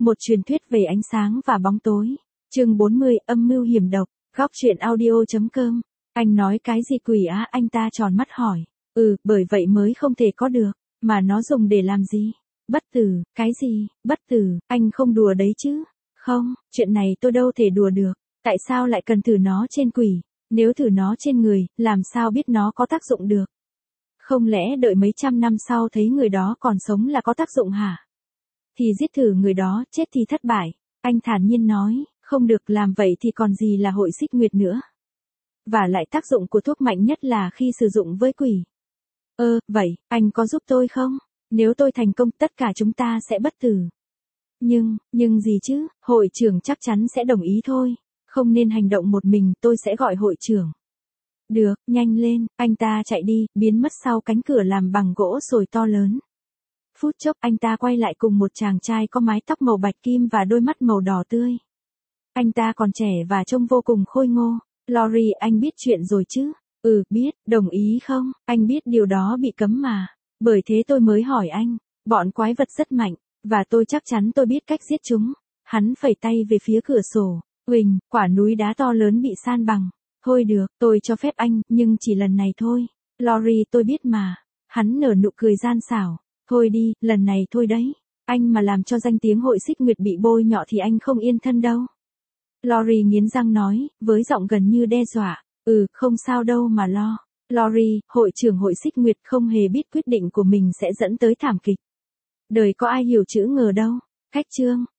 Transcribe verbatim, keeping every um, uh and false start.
Một truyền thuyết về ánh sáng và bóng tối. Chương bốn mươi, âm mưu hiểm độc. Góc truyện audio chấm com. Anh nói cái gì quỷ á? Anh ta tròn mắt hỏi. Ừ, bởi vậy mới không thể có được. Mà nó dùng để làm gì? Bất tử, cái gì? Bất tử, anh không đùa đấy chứ? Không, chuyện này tôi đâu thể đùa được. Tại sao lại cần thử nó trên quỷ? Nếu thử nó trên người, làm sao biết nó có tác dụng được? Không lẽ đợi mấy trăm năm sau thấy người đó còn sống là có tác dụng hả? Thì giết thử người đó, chết thì thất bại. Anh thản nhiên nói, không được, làm vậy thì còn gì là hội xích nguyệt nữa. Và lại tác dụng của thuốc mạnh nhất là khi sử dụng với quỷ. Ơ, vậy, anh có giúp tôi không? Nếu tôi thành công tất cả chúng ta sẽ bất tử. Nhưng, nhưng gì chứ, hội trưởng chắc chắn sẽ đồng ý thôi. Không nên hành động một mình, tôi sẽ gọi hội trưởng. Được, nhanh lên, anh ta chạy đi, biến mất sau cánh cửa làm bằng gỗ sồi to lớn. Phút chốc anh ta quay lại cùng một chàng trai có mái tóc màu bạch kim và đôi mắt màu đỏ tươi. Anh ta còn trẻ và trông vô cùng khôi ngô. Lori, anh biết chuyện rồi chứ? Ừ, biết, đồng ý không? Anh biết điều đó bị cấm mà. Bởi thế tôi mới hỏi anh. Bọn quái vật rất mạnh, và tôi chắc chắn tôi biết cách giết chúng. Hắn phẩy tay về phía cửa sổ. Uỳnh, quả núi đá to lớn bị san bằng. Thôi được, tôi cho phép anh, nhưng chỉ lần này thôi. Lori, tôi biết mà. Hắn nở nụ cười gian xảo. Thôi đi, lần này thôi đấy. Anh mà làm cho danh tiếng hội xích nguyệt bị bôi nhọ thì anh không yên thân đâu. Lori nghiến răng nói, với giọng gần như đe dọa. Ừ, không sao đâu mà lo. Lori, hội trưởng hội xích nguyệt không hề biết quyết định của mình sẽ dẫn tới thảm kịch. Đời có ai hiểu chữ ngờ đâu. Khách trương,